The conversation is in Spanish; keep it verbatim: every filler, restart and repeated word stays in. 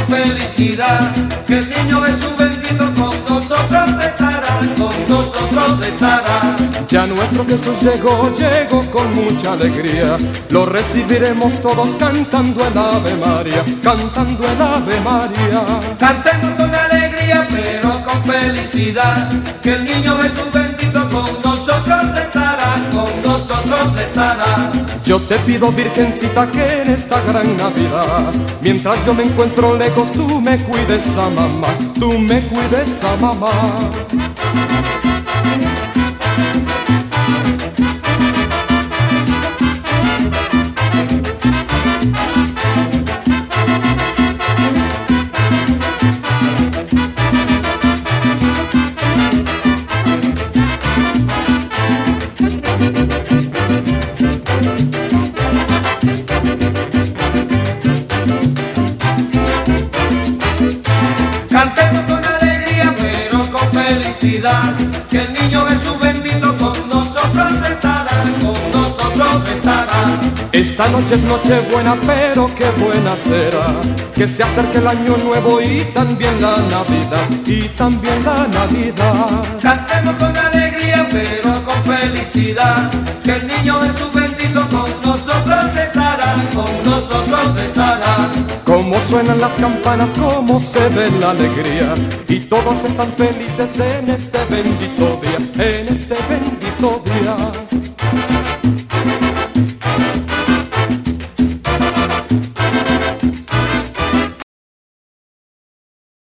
felicidad, que el niño Jesús bendito con nosotros estará, con nosotros estará. Ya nuestro Jesús llegó, llegó con mucha alegría, lo recibiremos todos cantando el Ave María, cantando el Ave María. Cantemos con alegría pero con felicidad, que el niño Jesús bendito con nosotros estará, con nosotros estará. Yo te pido, Virgencita, que en esta gran Navidad, mientras yo me encuentro lejos, tú me cuides a mamá, tú me cuides a mamá. Cantemos con alegría pero con felicidad, que el niño Jesús bendito con nosotros estará, con nosotros estará. Esta noche es noche buena, pero qué buena será, que se acerque el año nuevo y también la Navidad, y también la Navidad. Cantemos con alegría pero con felicidad, que el niño Jesús bendito con nosotros estará, con nosotros estará. Cómo suenan las campanas, cómo se ve la alegría, y todos están felices en este bendito día, en este bendito día.